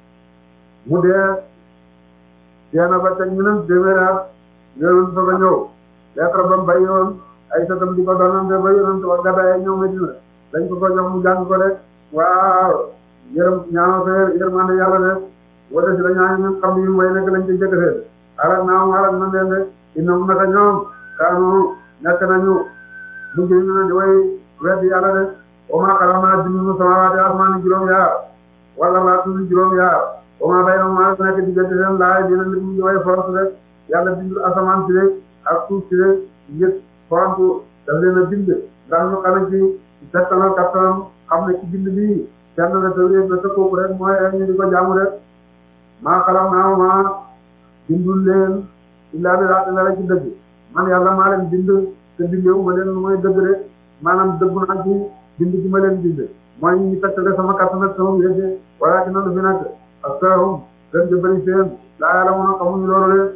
mu dee dee na ba teg ñeneen téeméeri at yonent soog a ñëw lettre ba mu bàyyi woon ay sëtam di ko doonante ba yonent ba gàddaay ñëw Medina dañ ko ko jox mu jàng ko rek waaw yërëm ñaanoo ko yërmande yàlla ne wala si la ñaan ñun xam ni mooy nekk lañ ci jëkkëfee alal naam alal na leen de innahum naka ñoom kaanu nekk nañu mujj ñu ne di way weddi yàlla de wa maa xalaqnaa bindu samaawaati asmaani juróom yaar wala laa tuuti juróom yaar wa maa baynahumaa nekk diggante seen laay dina nit ñu way force de yàlla bindu asamaan si de ak suuf si de yëpp forantu daf leen a bind ndax ñu xamee ci settanal kattanam xam ne ci bind bii kenn na tawréet na sa kooku rek mooy rek ñu di ko jaamu rek maa xalaqnaahumaa bindul leen illaa bil haqqi la ci dëgg man yàlla maa leen bind te bindewu ma leen lu mooy dëgg rek maanaam dëggu naa ci bind gi ma leen bind mooy ñu fekkale sama kattan ak sama wéete wala ci noonu fi nag aksarahum gën di bëri seen laa ya'lamuuna xamuñu loolu de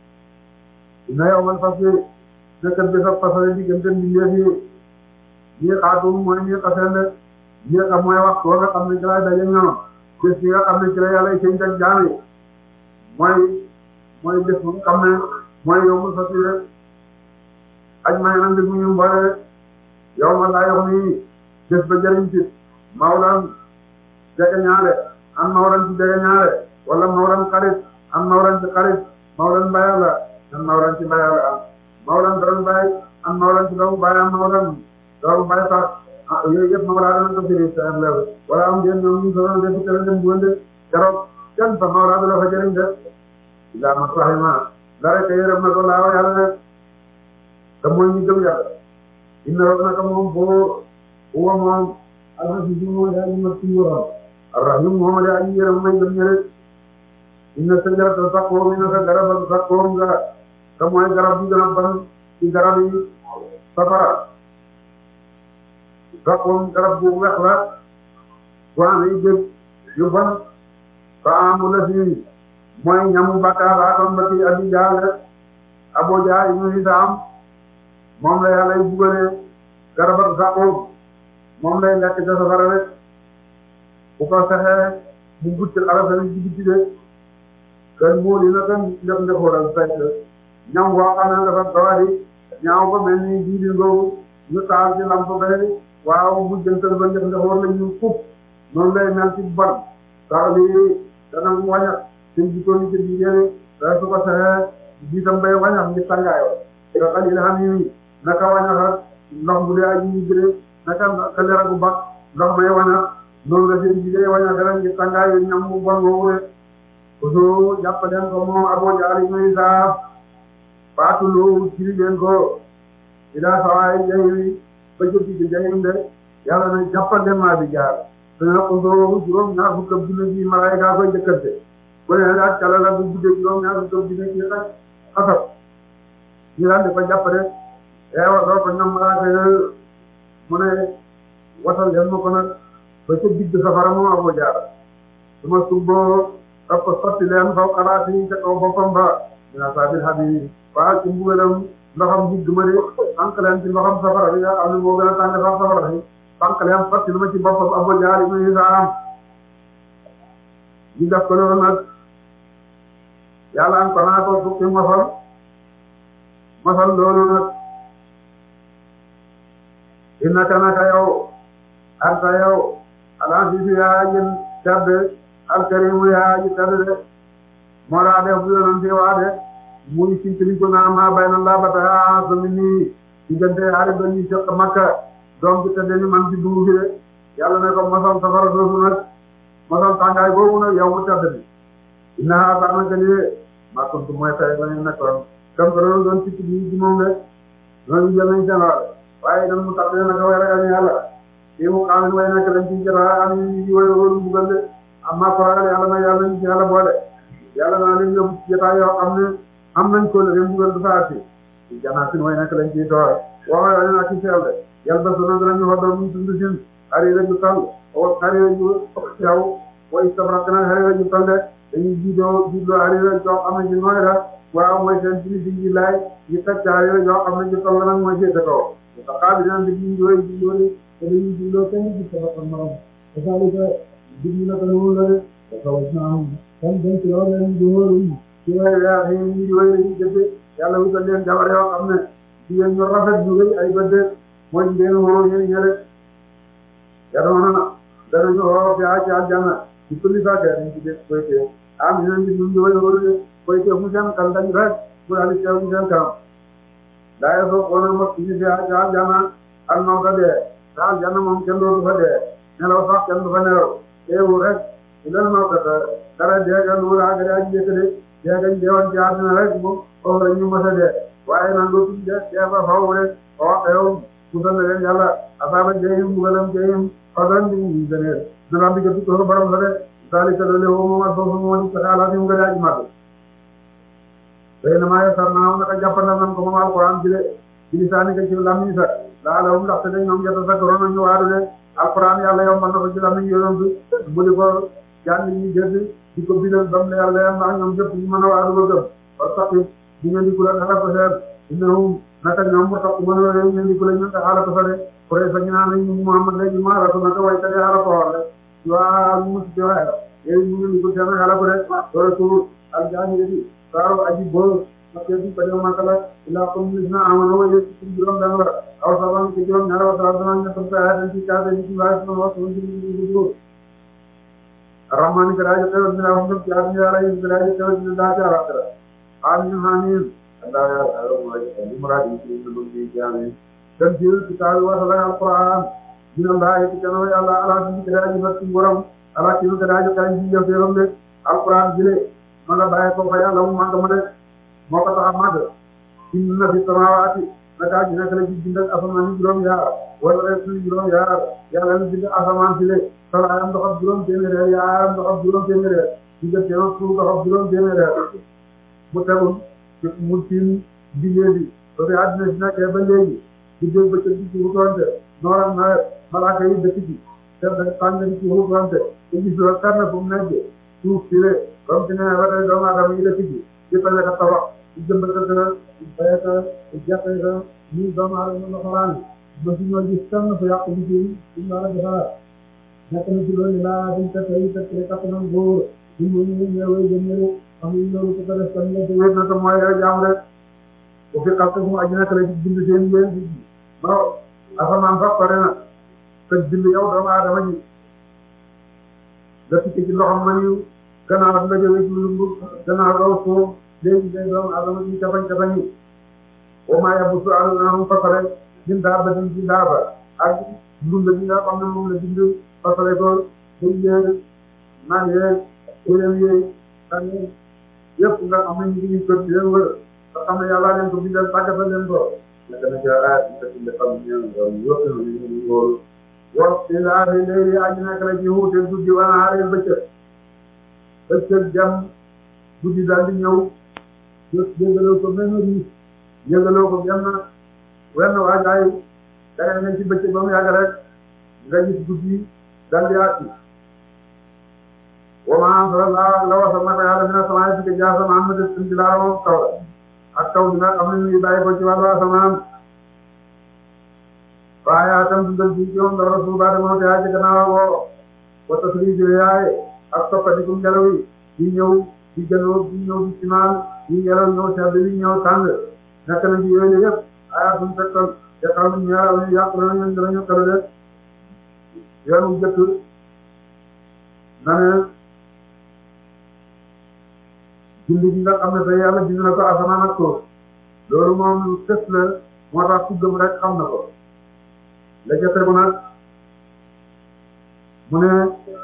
inna yawmal fasli nekkat bi sa fasale diggante mbindeef yi ñii xaatum mooy ñii xaseen de ñii xam mooy waxtu wa nga xam ne ci lay daje ñoom bés yi nga xam ne ci la yàlla sëñ ak jaam yi mooy mooy bés bu xam ne mooy yawmal fasli rek aj may na mbir mu ñu mboole yow ma laa yox nii bés ba jëriñ ci mawlan jege ñaare am mawlan ci jege ñaare wala mawlan xarit am mawlan ci xarit mawlan mbayal la am mawlan ci mbayal la am mawlan doon bay am mawlan ci doomu bay am mawlan doomu bay sax ah yooyu yëpp mawla dana ko firi sa am lew wala am ngeen ñoom ñu soxla def tele dem bu ndé keroog kenn fa mawla du la fa jëriñ de ila ma rahima dara kay yërëm na ko laaw yàlla ne te mooy ñu gëm yàlla inna rabbaka moom boo huwa moom al-aziz moom yaa ngi mat ci nguuram ar-rahim moom yaa ngi yërëm may gëm ñëre inna sajarata saqqoom inna sa garab saqqoom nga te mooy garab bi gën a ban ci garab yi safara saqqoom garab bu weex la bu amee jëg yu ban fa amu la fi mooy ñamu bakkaar aatoon ba ci abi jaal Abu Jahl ibn Hishaam moom la yàlla y buggalee garab ak saqqoom moom lay lekk ca safara rek bu ko saxee mu gudd arafat yi ci de kër muul yi na kan ndef ndefooral fekk ñam woo xam ne dafa tawari ñaaw ko mel ni diidi ngoogu ñu taal ci lamp bay waaw mu jëntal ba ndef ndefoor la ñu fukk noonu lay mel ci bon sax bi dana mu wañax seen jikkoon ci jigéen da su ko saxee jiitam bay wañax ngi tàngaayoo nga xam ne xam yi naka wañax ak ndox bu dee aji ñu jëlee naka kalera gu baax ndox may wañax noonu la seen jigéen wañax dara ngi tàngaayoo ñam mu bon woowu rek so jàppaleen ko moom Abu Jahl ibn Hishaam faatulu ciri leen ko ila sawaay jahim ba jëkki ci jahim de yàlla na jàppaleen maa bi jaar dana ko so juróom ñaar fukk ak junne ji malaayika koy jëkkante bu ne daal cala la bu guddee juróom ñaar fukk ak junne ji xaj xasab ñu daal di ko jàppale eewa doo ko ñoom malaaka yooyu mu ne wasal leen ma ko nag ba ca digg safara moom Abu Jahl suma subboo topp sotti leen faw xalaat yi ca kaw boppam ba dina saabil habibi waaw ci mbugalam ndoxam digg ma de tànk leen ci ndoxam safara bi nga xam ne moo gën a tàng sax safara si tànk leen sotti lu ma ci boppam Abu Jahl ibn Hishaam ñu def ko loolu nag yàlla an ko naa ko fukki mosal mosal loolu nag innaka naka yow anta yow al-aziz yaa jën tedd al-karim yaa ji tedd de moo daa def bu yonante waa de muy sintili ko naa maa bay na laa ba taa sami nii diggante yaari ba ñuy jot Makka doom bi tedde ni man ci dugub bi de yàlla ne ko mosal safara soosu nag mosal tàngaay boobu nag yow mu tedd bi inna baax na que ni maa kontu mooy tay ba ñu nekkoon comme que loolu doon ci bi ci moom de loolu jël nañ seen wàll waaye dan mu tax ne naka way ragal yàlla fii mu xam ne way nekk dañ ci jota am yi way wóolu mbugal de amma ko ragal yàlla na yàlla ñu ci yàlla boole yàlla naa leen yóbbu ci jotaay yoo xam ne am nañ ko leen mbugal du saa si ci janaatin way nekk lañ ciy toore waxoy wañu naa ci seel de yàlla ba sono danañu fa doon ñu tund sin xari rek ñu tal o xari rek ñu yow way sabrak na xari rek ñu tal de dañuy jiidoo jiidloo xari rek yoo xam ne ci nooy la waaw mooy seen jili di ji laay ñu taccaari rek yoo xam ne ci toll nag mooy féete kaw ta xaa bi dinañ di ji yooyu ji yooyu te dañuy jiidloo kenn ji sa bakkan morom te saa li ko dig na ko noonu la de te kaw na am kon donc loolu leen di wóoru ci way yaa xëy ñi di way lañu jëppe yàlla wutal leen jabar yoo xam ne jigéen ñu rafet ñu rëy ay bëdde mooy ngeen wóor yéen ñe rek yadoona na danañu woo fi ci aljanna ci kulli saake dañ ci def koy tee am ñeneen di ñu di way wóoru de koy tee mu seen kan dañ rek mu daal di teew mu seen kanam daaye soo xoona ma ci fi ci aljanna al mawta dee te aljanna moom kenn dootu fa dee nelaw sax kenn du fa nelaw teewu rek ilal mawta dara deega lu laa gari aji jëkk de deegañ deewoon ci àddina rek moom foofu la ñu mos a dee waaye nag dootuñ de dee fa faw rek o wax yow musal na leen yàlla asaaba jayim mbugalam jayim fadan di ñu gëneel na rabbi ga tukkoo borom sa de salika loole woo moom ak foofu moo di sa xaalaat yi mu gën a aji màgg tey na maa yasar naa naka jàppandal nan ko moom alquran ji de ci lisaani ka ci lammiñ sa laalawum ndaxte de ñoom yetta sa koroona ñu waadu de alquran yàlla yombal na ko ci lammiñ yonent mu di ko jàng ñi dégg di ko bindal bam leer leer ndax ñoom ñëpp ñu mën a waadu ba gëm par saqi di ngeen di ku la xala ko seet innahum naka ñoom mu tax mën a réew ngeen di ku la ñu nga xaala ko fa de pare sa ñu naan nañ ñu Muhammad léegi maa la ko naka way tane xaala ko wax de waa mu musi joxe yéen ñu ngeen di ko seen xaala ko de wala tur ak jaani di saaru aji boo parce que bi bañoo makala ila comme lis na amana wa yëpp ci juróom danga war aw saban ci juróom ñaar wa saban ñett sa dañ ci kaase ci ci waay sama wax ñu ci rahmaani kadaaje teewal mi naa hum ci àdduna rahim kadaaje teewal mi daa ci àllaaxira amiin amiin Allah ya Allah li muraad yi ci lu ci jaami dan ci kitaab wa la alquran dina Allah ci kanam yàlla ala ci kadaaje fa ci borom ala ci kadaaje kan ci yow teewal de alquran jile ma nga bàyyi ko fa yàlla mu màgg ma de moo ko tax a màgg inna fi samaawaati naka ji nekk la ci bind ak asamaan juróom yaar wala rek suñu juróom yaar yàlla na bind asamaan si le salaayam doxab juróom téeméer yaaram doxab juróom téeméer diggante yoon suuf doxab juróom téeméer mu tegul ci mu tiim bindee bi ba fi àddina si nekkee ba léegi di dégg ba ci ci wutoonte nooram nawet malaaka yi dëkk ci te da tàng di ci wutoonte te gis loo karne fu mu nekk suuf si le comme si ne ba tey doomu aadama yi dëkk ci di pale ka tabax di jëmbat ka di bayee ka di jàppee ka ñii doomu aadama la xalaani ba si ñoo gis kenn fu yàq liggéey suñu war a defaraat nekk na ci loolu laa dañ fekk yi fekk kattanam góor ñu mu ñu ñëwee jëmale xam ñu loolu ko ko def tam nga wéet na ko mooy yow jaam rek bu fi xalte mu aji nekk la ci bind seen yéen bi ba asamaan sax pare na te bind yow doomu aadama ji nga tikki ci loxom man yu gannaaw nga jógee ci lumbu gannaaw doo suuf léegi ngay doomu aadama ji cafañ cafañ yi wa maa yabsu alnahum fasale min daabatin ci daaba ak ndunda bi nga xam ne moom la bind fasale ko bëy yeeg naan yeeg éléem yeeg tan yëpp nga xam ne ñu ngi ko di leen wër nga xam ne yàlla leen ko bindal tàggatal leen ko naka na ca aat yi tati xam ñeen yëpp ñu ngi wóoru wax ci laafi léegi aji nekk la ci wuute guddi wanaare bëccëg bëccëg jam guddi daal di ñëw yëgaloo ko benn riis yëgaloo ko benn wenn waajaay danga ne ci bëccëg ba mu yàgg rek nga gis guddi daal di àtti wa maa anzala Allaahu la wasa naka yàlla mina samaa'i ci jaar asamaan ma def ci laa moom taw ak taw bi nga xam ne ñu bàyyi ko ci wàllu asamaan waaye atam dundal ci yoon dara suuf ba demoon te yaa ci gannaaw woo wa tasriifil riyaahi ak soppatiku ngelaw yi di ñëw di gënoo di ñëw di simaal di ngelaw ñëw sedd di ñëw tàng nekk na ci yooyu yëpp ay suñu fekkal te xam ne ñaar ñu yàq la ñu danañu xel de yoonu jëkk na ne julli gi nga xam ne tey yàlla bind na ko asamaan ak suuf loolu moom lu tës la moo tax ku gëm rek xam na ko la ca tegu nag mu ne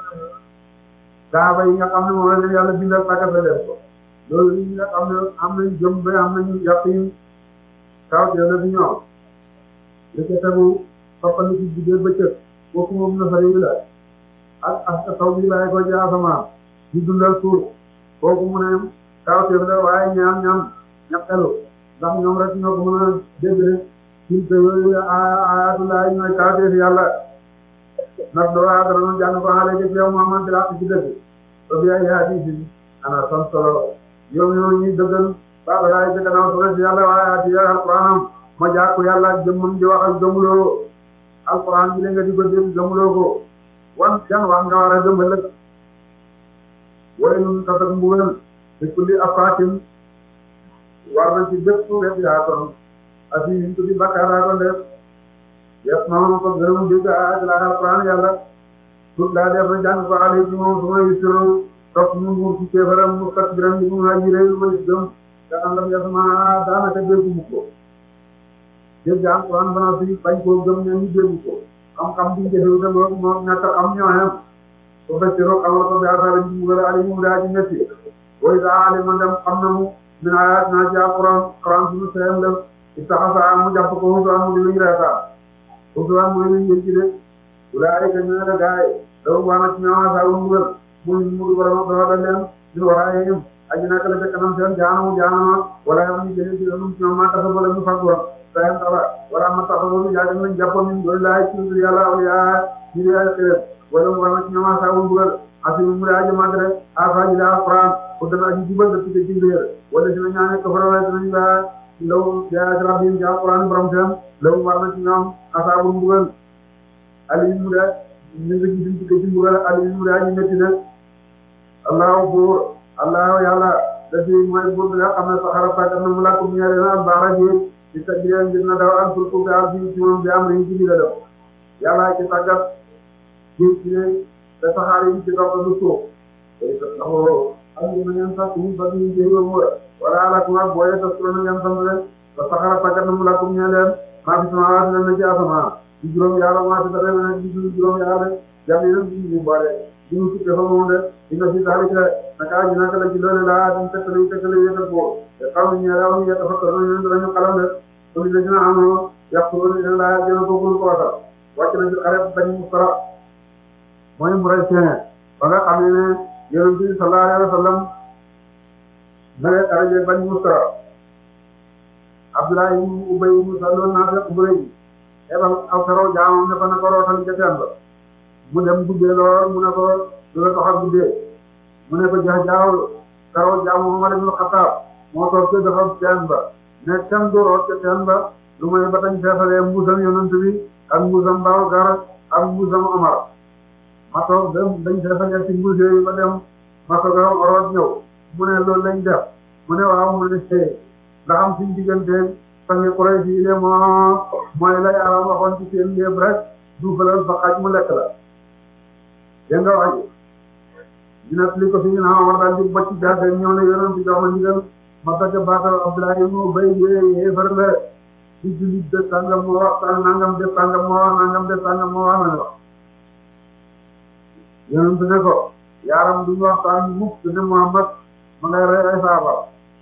daaba yi nga xam ne moom la yàlla bindal tàggatale leen ko loolu yi nga xam ne am nañ jëm ba am nañu yaqin taw la bi ñoom la ca tegu soppandi ci guddee bëccëg kooku moom na fari la ak ak taw bi bàyyi ko ci asamaan di dundal suuf kooku mu ne taw la waaye ñaam ñaam ñaqelu ndax ñoom rek ñoo ko mën a dégg rek suñ ko yooyu ayatullah ñooy tawteef yàlla ndax doo yaa dara jàng ko xale ci yow Muhammad bi laa ci dëgg ba bi ay hadis ana son solo yow ñoo ñuy dëggal baba laay ci gannaaw solo si yàlla waaye ati alquranam ma jàkku yàlla jëmmam di wax ak gëmuloo alquran bi la nga di ko dégg gëmuloo ko wan jan wax nga war a gëmal ak wala ñun kat ak mbugal ci kulli afaatin war na ci bépp wet yaa kon asi ñu tuddi bakkaar daa ko def yes noonu ko gërëm dégg ak la alquran yàlla tut daa def na jàng ko ale ci moom su ma yusiro topp mu mu ci kéefaram mu kat biram bi mu haji réew ma gëm te àndam yasma daanaka déggu mu ko dégg alquran bana fi bañ koo gëm ne ñu déggu ko xam-xam bi jëfewu tam loolu moom ñàkk am ñoo xem ko bëccëro xamal ko bi asara ji mu gën a ali mu daa ji metti way daa ali man dem xam na mu min ayat naa ci alquran quran suñu seem def ittaxasa mu jàpp ko hutuwaan mu di luñ reetaan hutuwaan mooy luñ yëg ci de ulaay ka ñu ne gaay dafa waana ci ñoom saa wu mbugal muy mu borom dafa dal leen ñu waraayim aji naka la ca kanam seen jaanamu jaanama wala yam ñu jëlee ci ñoom ñoom maa tax ba la ñu fàggoon sayam taba wala ma tax ba ñu jaay nañ jàppoon ñu doy laay ci yàlla aw yaa ñu di ay xeer wala mu waana ci ñoom saa wu mbugal asi mu daa ji mag rek afa ji la alquran ko dana aji jubal da ci ci leer wala dina ñaane ko faral dinañ la law yaa rabbi ja alquran borom seen law war na ci ñoom asaabu mbugal ali mu da ñu ngi ci ci ci mbugal ali mu da ñu metti na allahu buur allahu yàlla da ci mooy buur bi nga xam ne saxara tàggat na mu làkk mu ñaare na baara ji ci tajjiyam ngir na daw am pour que am ci moom bi am nañu ci la def yàlla ci tàggat ci ci ne te saxaar yi ci dox lu suuf day sa taxoo ak ñu ngeen sax ñu ba ñu jéem a wóor wala ala kuma booyee tas la ngeen sant leen ba saxara tàggat na mu la kum ñe leen maa fi sama waat leen na ci asamaan di juróom yaara maa fi dara na di juróom yaara jàmm yi nag di ñu boole di ñu tukkee fa moom de dina fi taalika naka ji naka la ci loole laa di tekkale tekkale yëkkal ko te xaw ñu ñeew ñu dafa ko ñu dañu xalam de ko li dina am yàqu ñu laa gën a ko ko waxal wàcc na ci xare Bani Mustara mooy mu rey seen ba nga xam ne yonent bi sallallahu alayhi wa sallam na leen xare Bani Mustara Abdullah ibn Ubay ibn Salul naa fekk bu rëy ebal aw karaw jaamam ne ko na ko rootal ca teen ba mu dem guddee lool mu ne ko du la tax a guddee mu ne ko jax jaaw karaw jaamu Umar ibn Xattaab moo toog ci dafa teen ba ne kenn du root ca teen ba lu may ba tañ feesalee mbuusam yonent bi ak mbuusam Babakar ak mbuusam Omar ma toog dem dañ feesalee ci mbuus yi ba dem ma toog root ñëw mu ne loolu lañ def mu ne waaw mu ne see ndax am suñ diggante sangi Quraysh yi ne moo mooy lay Yàlla waxoon ci seen léeb rek duufalal fa xaj mu lekk la dégg nga wax ji dina li ko fi ñu naan war daal di bocc jaase ñëw ne yonent bi jox ma ndigal ma fekk baatal Abdullah ibn Ubay yéefar la ci jullit de sàngam moo wax nangam de sàngam moo wax nangam de sàngam moo wax nañ wax yonent ne ko yaaram duñu waxtaan mukk ne Muhammad ma ngay rey ay saaba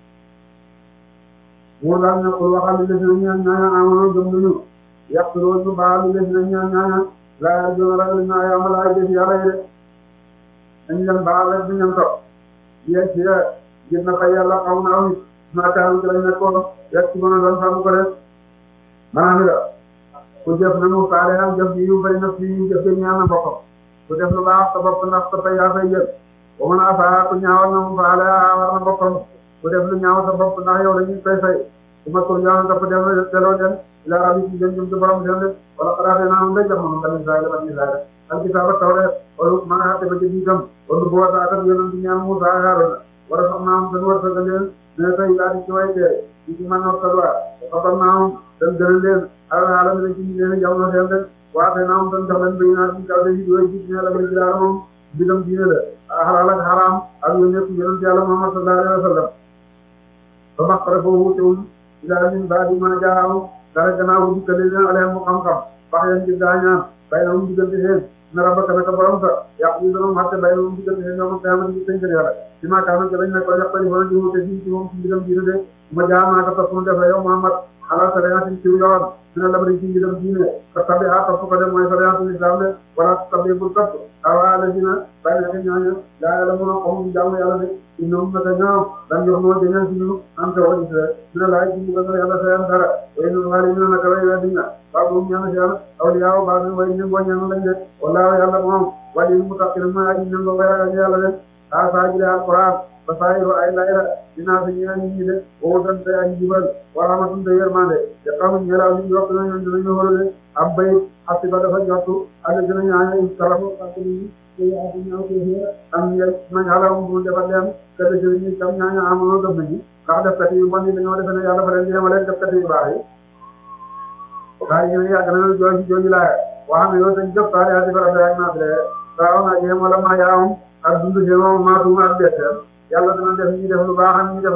buur daal ne ko waxal li des na ñaan ñaan amoon gëm nañu yàq loolu ñu baal li des na ñaan ñaan laa jona ragal naa yama laa def yàlla yi de dañ leen baal rek di ngeen topp yee ci gis na fay yàlla xaw na aw nit naakaaru ci lañ nekkoon yegg ci mën a doon sàmm ko def maanaam la ku jëf na mu faale am jëf ji yu bari na fii jëf yi ñaan na boppam ku def lu baax sa bopp ndax sa fay yaa fay jël ba mën a faa ku ñaawal na mu faale war na boppam ku def lu ñaaw sa bopp ndax yow dañuy fay fay su ma ko ñaaw dafa dem delloo dem ila rabbi ci jëm jëm ci borom seen de wala xalaatee naa moom day jox moom tamit saa yi dafa ñuy saa rek al kitaaba tawreet wala ma nga xatte ba ci biitam wala bu wata atak yonent bi ñaan Muusaa Haaruna war a sax naa am seen wërsëgal leen ne tey laa di ci way dee di ci man waxtalwaa xabar naa am dañ gënal leen ala alam leen ci ñu leen jamono seen de waate naa am dañ jox leen bay naa ci kaw de yi way gis ne la bay jilaala moom bidam diine la xalaal ak xaraam ak yooyu yëpp yonent yàlla Muhammad sallallahu alayhi wa sallam ba maqara foofu wutewul ilaa min baadi ma jaaw dara gannaaw dikkale leen aleen mu xam-xam wax yeen ci gaañaan bay na mu diggante seen na rabbaka naka borom sa yàq yi dana mu xatte bay na mu diggante seen ñoom xiyamati ci tënkal yàlla ci ma kaana ci lañ ne ko yàqali fana di wute fii ci moom ci mbigam diine de ma jaamaaka topp mu def la yow Muhammad ala sariyatin ci yoon dina labari ci mbigam diine ka tabi a topp ko de mooy sariyatul islam de wala tabi bul topp awa la dina bay na ñooñu laa la mën a xom jaamu yàlla de ñoom naka ñoom dañ jox moo jëñal ci ñu am te wala ci dina laaj ci mbugal yàlla sa yam dara way ñu wali ñu naka way weddi nga ba bu ñaan ci yàlla awliya ba ñu way ñu bo ñaan lañ de wallahi yàlla moom wali mu takkil ma ay ñu ngo way ak yàlla de a saajile alquran ba sayru ay layra dina fi ñaan ñi de o dan te ay jibal wa rahmatun de yermande te xam ñu la ñu yok ñu ñu ñu horole am bay asiba dafa jottu ala dina ñaan salamu alaykum am yel ma yàlla mu defal leen kër yi ñu tam ñaañu amoon def nañu ndax def kat yu bon yi dañoo defe ne yàlla fa leen di yemale def kat yu baax yi waaye ñu yàgg na jooju jooju laa wax ne yow dañ jëf saale ati fa rafet ak naat le saa na jéem wala ma yaawam ak dundu jéem maa tuuma ak betteel yàlla dana def ñi def lu baax ak ñi def